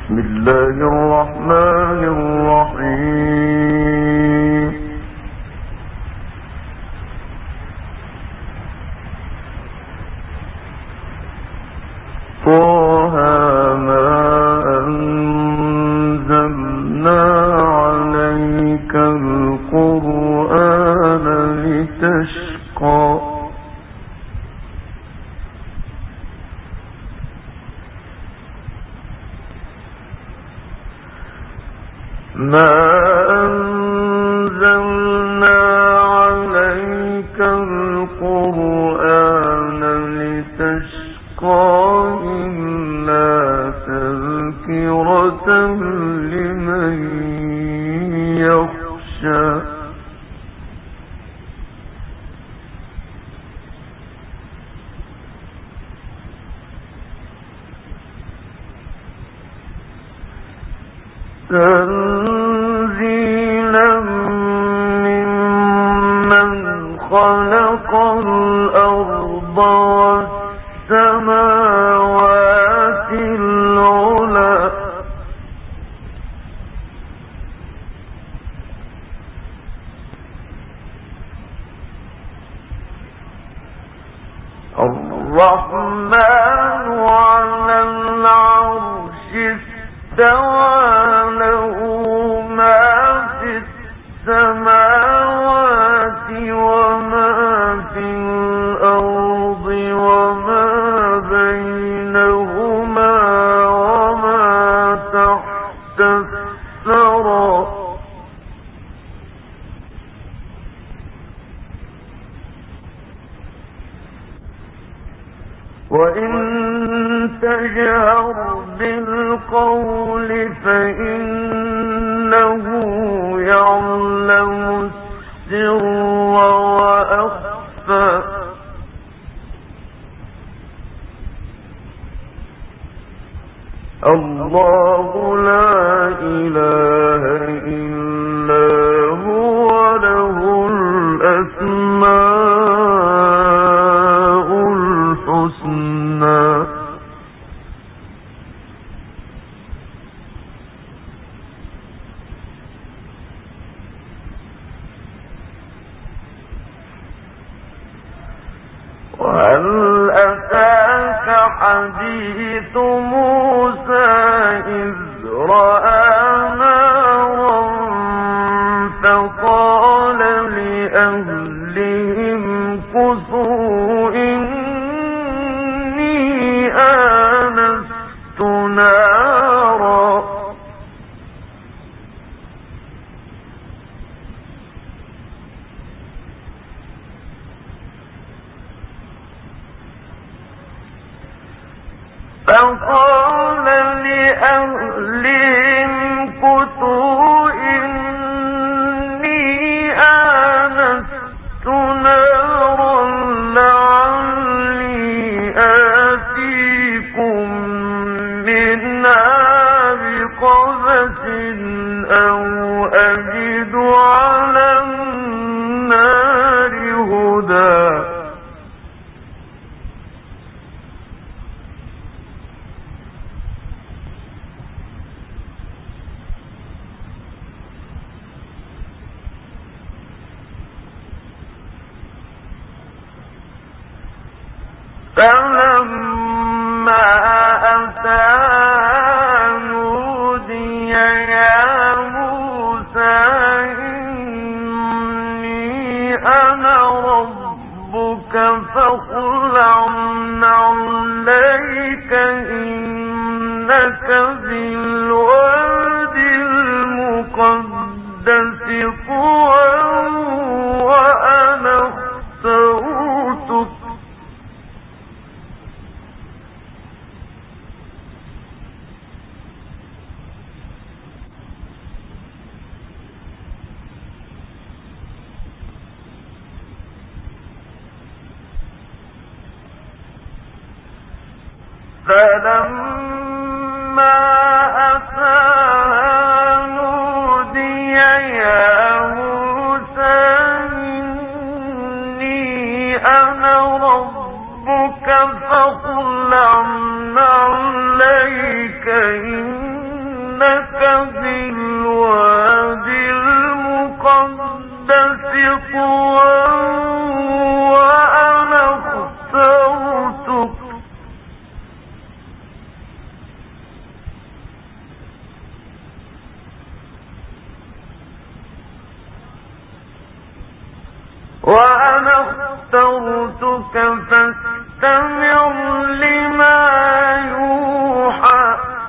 بسم الله الرحمن الرحيم. طه ما أنزلنا عليك القرآن لتشقى ما أنزلنا عليك القرآن لتشقى إلا تذكرة لمن يخشى تنزيلا ممن خلق الأرض والسماوات العلى الرحمن على العرش استوى له ما في السماوات وما في الأرض وما بينهما وما تحت الثرى وإن تجهر بالقول فإنه يعلم السر وأخفى الله لا إله إلا هو له الأسماء الحسنى وهل أتاك حديث موسى إذ رأى نارا فقال لأهلهم كثوا إني آنست نارا فقال لأهلهم كثوا إني آنست نارا لعلي آتيكم منها بقبس أو أجد على النار هدى فلما أتاها نودي يا موسى إني أنا ربك فاخلع عليك إنك بالوادي المقدس طوى وأنا اخترتك فلما أتاها نودي يا موسى إني أنا ربك فاخلع عليك إنك اسْتَرْتُكَ فَاسْتَمِعْ لِمَا يُوحَى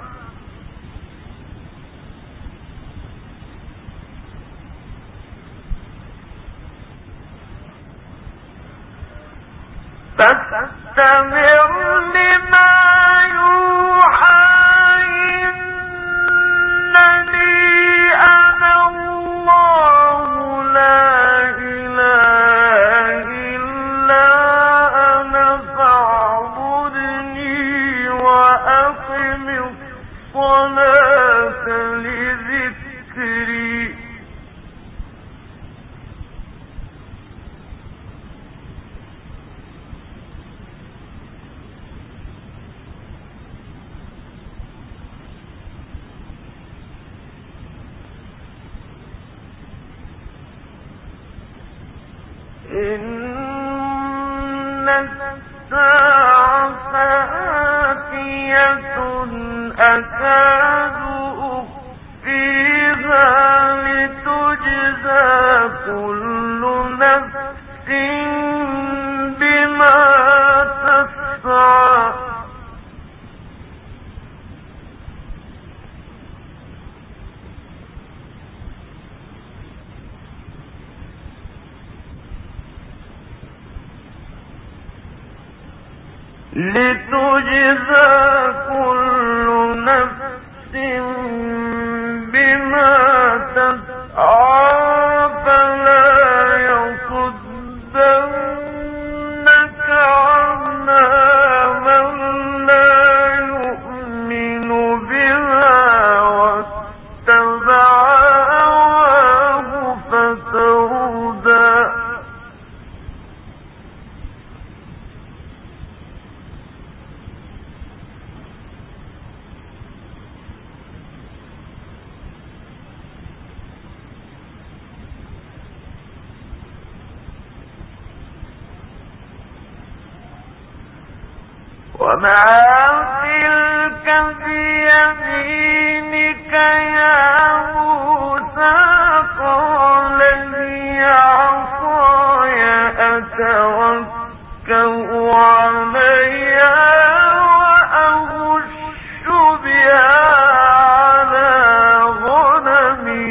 إِنَّنِي أَنَا اللَّهُ لَا إِلَٰهَ إِلَّا أَنَا فَاعْبُدْنِي وَأَقِمِ الصَّلَاةَ لِذِكْرِي إِنَّ السَّاعَةَ آتِيَةٌ أَكَادُ أُخْفِيهَا لِتُجْزَىٰ كُلُّ نَفْسٍ بِمَا تَسْعَىٰ فَلَا يَصُدَّنَّكَ عَنْهَا مَن لَّا يُؤْمِنُ بِهَا وَاتَّبَعَ هَوَاهُ فَتَرْدَىٰ وَمَا تِلْكَ بِيَمِينِكَ يَا مُوسَىٰ قَالَ هِيَ عَصَايَ أَتَوَكَّأُ عَلَيْهَا وَأَهُشُّ بِهَا عَلَىٰ غَنَمِي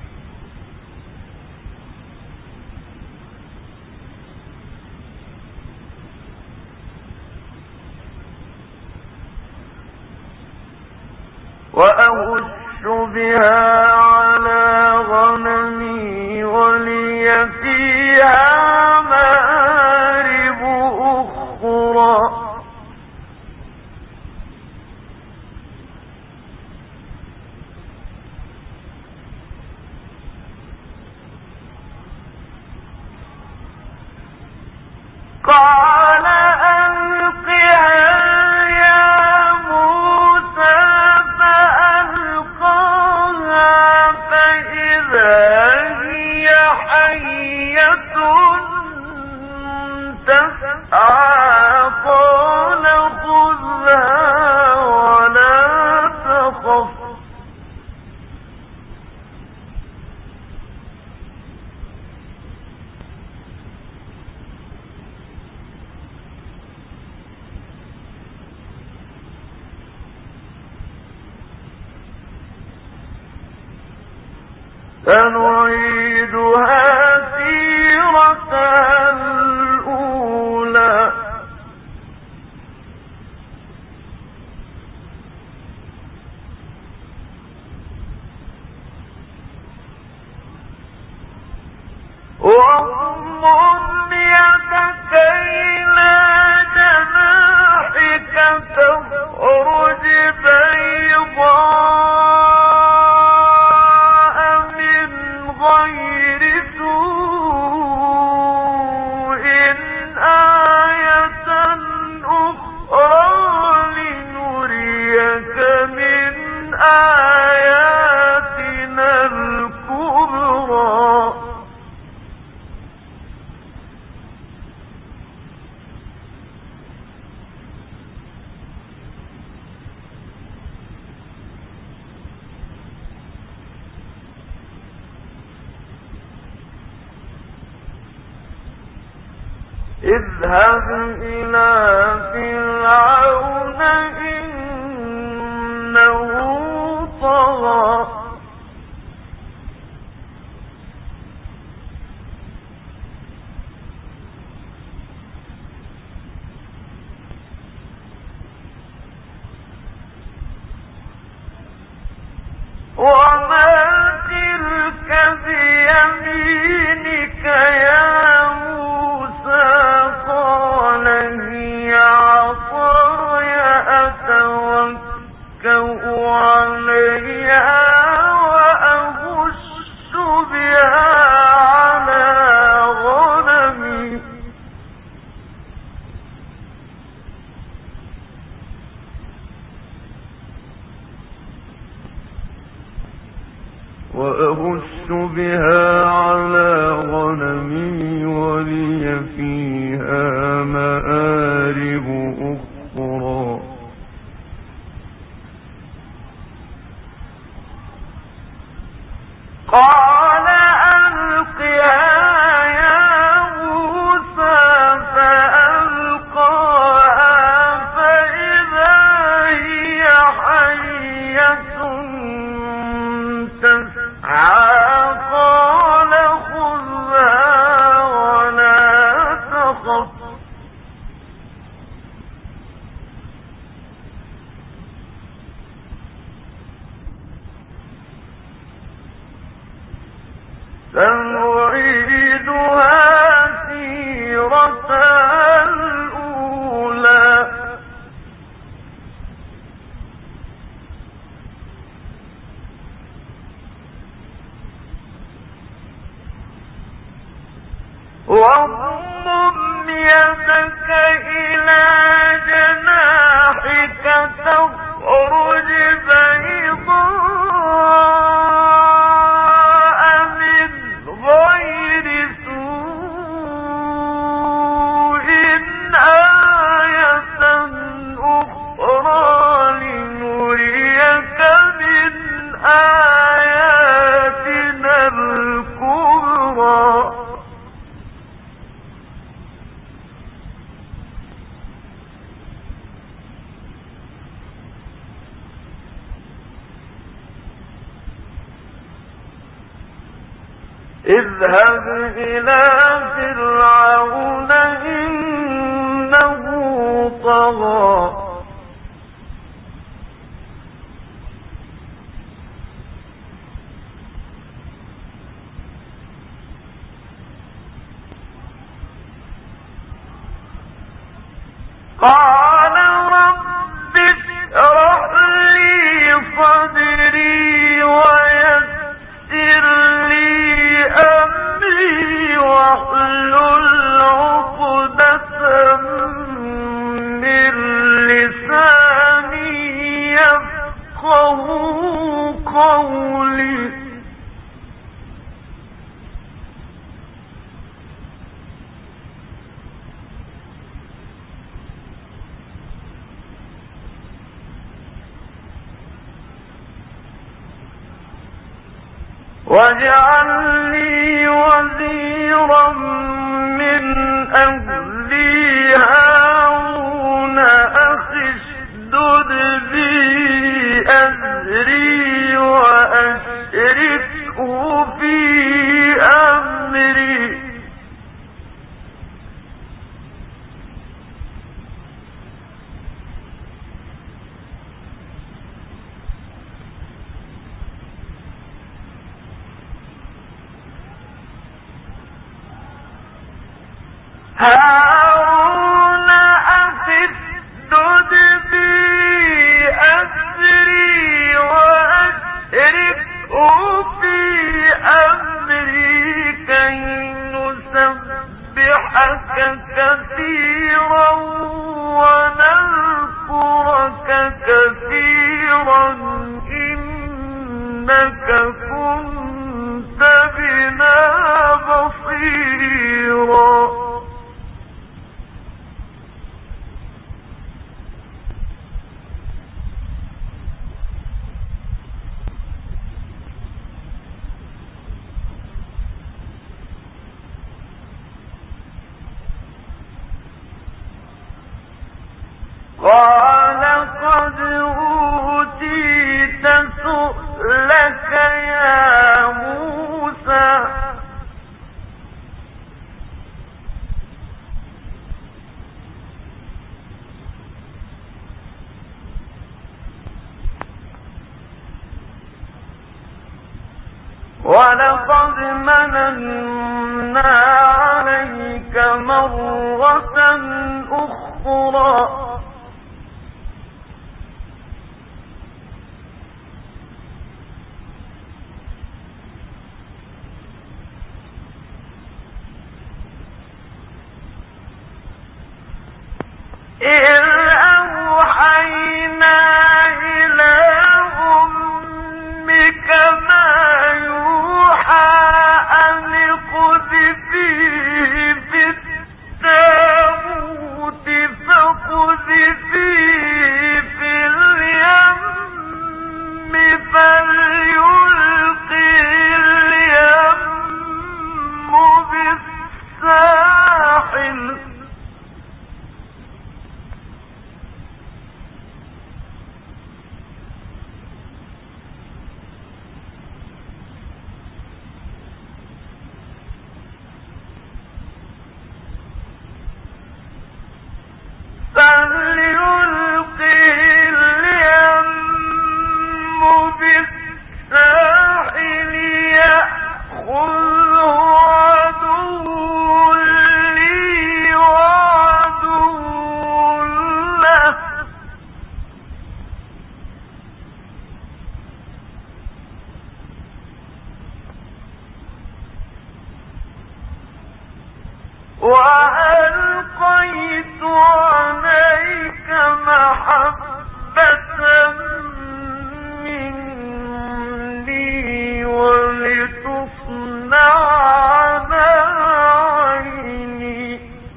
وَلِيَ فِيهَا مَآرِبُ أُخْرَىٰ قَالَ أَلْقِهَا يَا مُوسَىٰ فَأَلْقَاهَا فَإِذَا هِيَ حَيَّةٌ تَسْعَىٰ قَالَ خُذْهَا وَلَا تَخَفْ سَنُعِيدُهَا سِيرَتَهَا الْأُولَىٰ وَاضْمُمْ يَدَكَ إِلَىٰ جَنَاحِكَ تَخْرُجْ بَيْضَاءَ مِنْ غَيْرِ سُوءٍ آيَةً أُخْرَىٰ لِنُرِيَكَ مِنْ آيَاتِنَا الْكُبْرَى اذهب إلى فرعون إنه طغى وما تلك بيمينك يا موسى قال هي عصاي أتوكأ عليها وأهش بها على غنمي ولي فيها مآرب أخرى قال ألقها يا موسى فألقاها فإذا هي حية تسعى قال خذها ولا تخف سنعيدها سيرتها الأولى واضمم يدك إلى جناحك تخرج بيضاء من غير سوء آية أخرى لنريك من آياتنا الكبرى اذهب إلى فرعون إنه طغى قال رب اشرح لي صدري ويسر لي أمري واحلل عقدة من لساني يفقه قولي واجعل لي وزيرا من أهلي هارون أخي اشدد بي أزري وأشركه في أمري هارون أخي اشدد بي أزري وأشركه في أمري كي نسبحك كثيرا ونذكرك كثيرا إنك كنت بنا بصيرا ولقد مننا عليك مرة أخرى إذ أوحينا إلى أمك ما يوحى أن اقذفيه في التابوت فاقذفيه في اليم فليلقه اليم بالساحل يأخذه عدو لي وعدو له وألقيت عليك محبة مني ولتصنع على عيني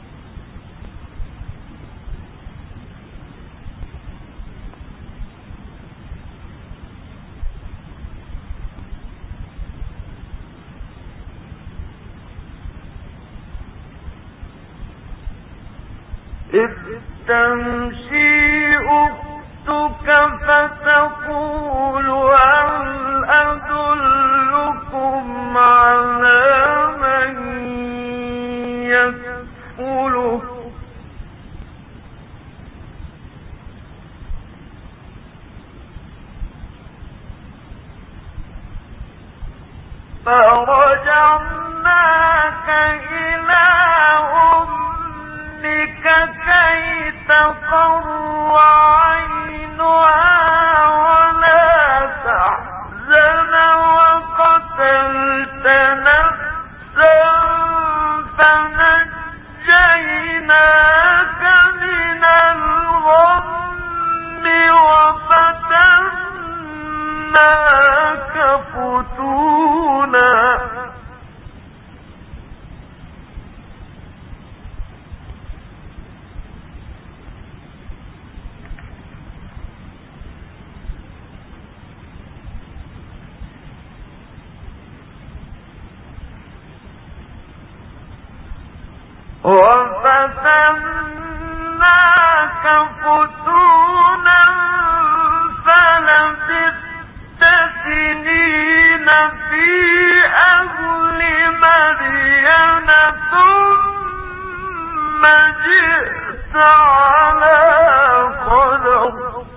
إذ تمشي أختك فتقول هل أدلكم على من يكفله فرجعناك إلى أمك كي تقر عينها ولا تحزن وقتلت نفسا فنجيناك من الغم وفتناك فتونا وفتناك فتونا فلبثت سنين في أهل مدين ثم جئت على قدر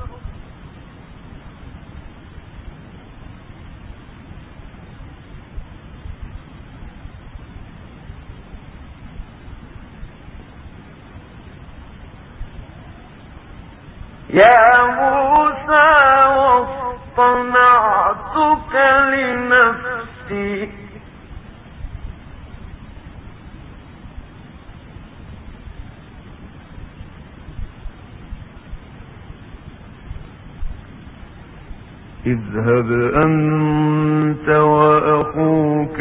يا موسى واصطنعتك لنفسي اذهب أنت وأخوك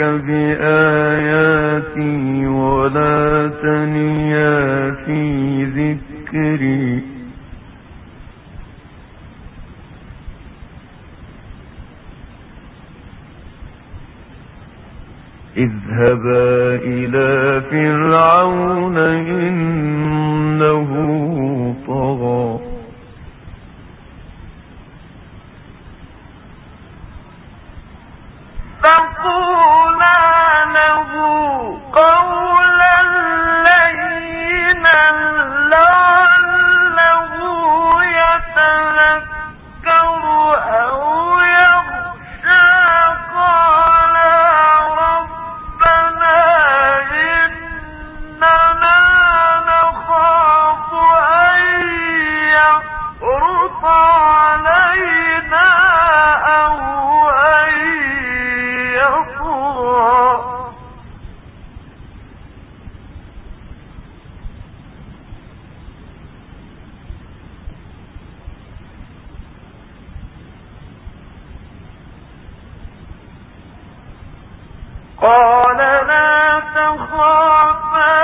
بآياتي ولا تنيا في ذكري اذهبا إلى فرعون إنه طغى فقولا له قولا لينا لعله يتذكر أو يخشى قال قال لا تخافا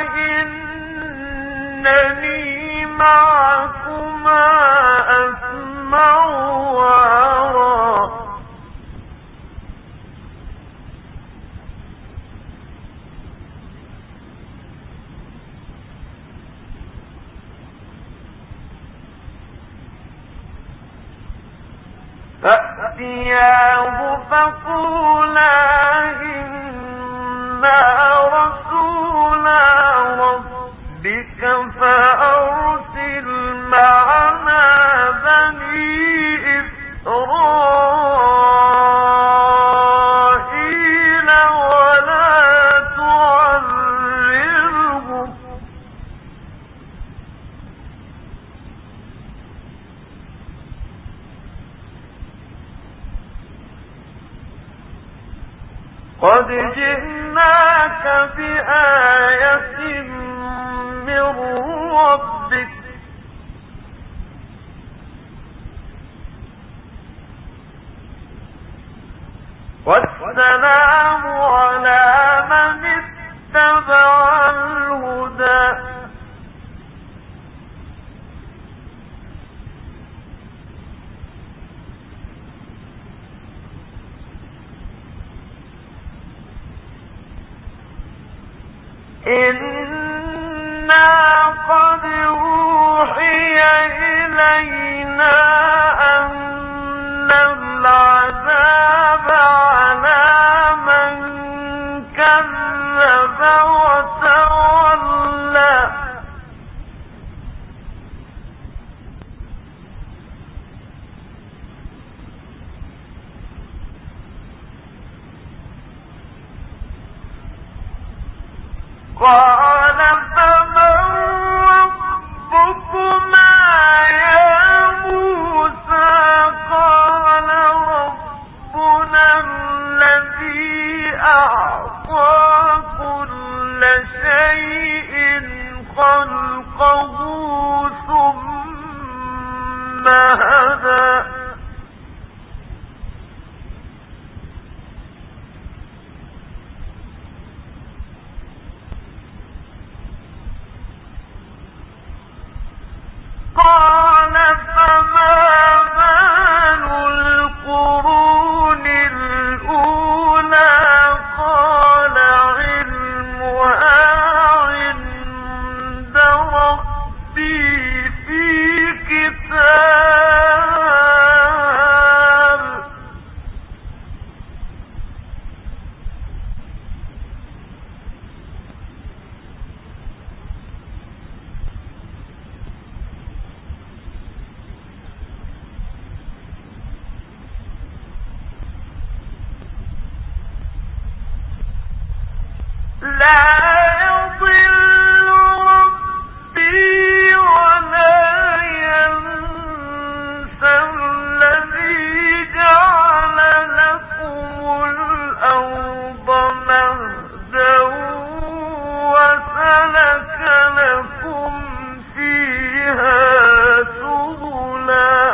إنني معكما أسمع وأرى فأتياه فقولا إنا رسولا ربك فأرسل معنا بني إسرائيل ولا تعذبهم قد جئناك بآية من ربك والسلام على من اتبع الهدى إنا قد أوحي إلينا أن العذاب على من كذب وتولى قال فمن ربكما يا موسى قال ربنا الذي أعطى كل شيء خلقه ثم هدى قال فما بال القرون الأولى قال علمها عند ربي في كتاب لا يضل ربي ولا ينسى الذي جعل لكم الأرض مهدا وسلك لكم فيها سبلا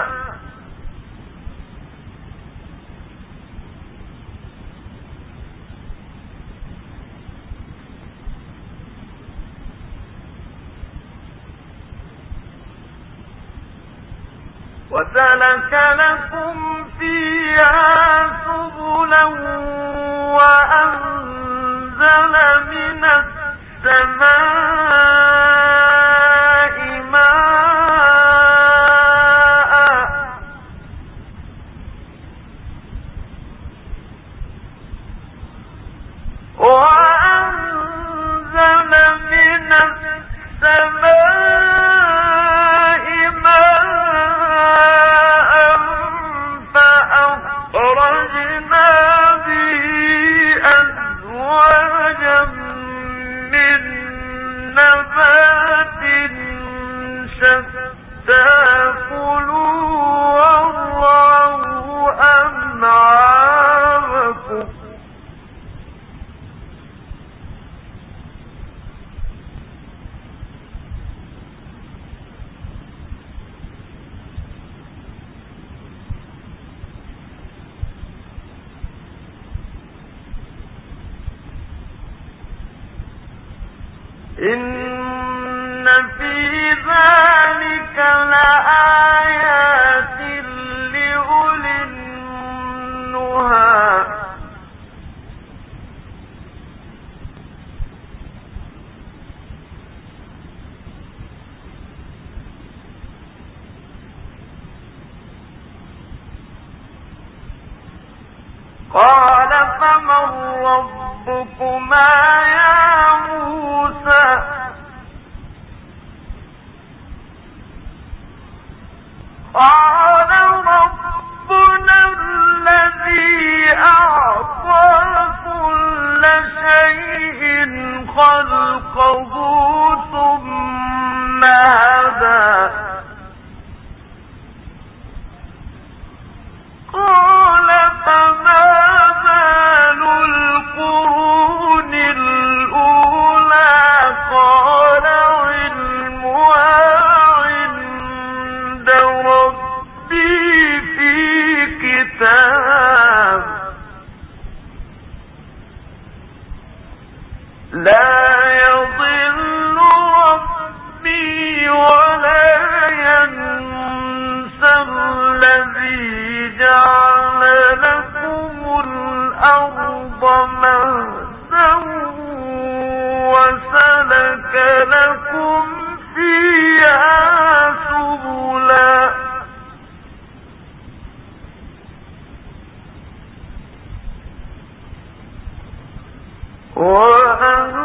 وسلك لكم فيها سبلا وأنزل من السماء ماء وأنزل من السماء ماء فأخرجنا به أزواجا من نبات شتى كلوا وارعوا أنعامكم إن في ذلك لآيات لأولي النهى قال فمن ربكما يا موسى قال ربنا الذي أعطى كل شيء خلقه ثم هدى قال فما بال القرون الأولى قال علمها عند ربي في كتاب لا يضل ربي ولا ينسى الذي جعل لكم الأرض مهدا وسلك لكم فيها سبلا وأنزل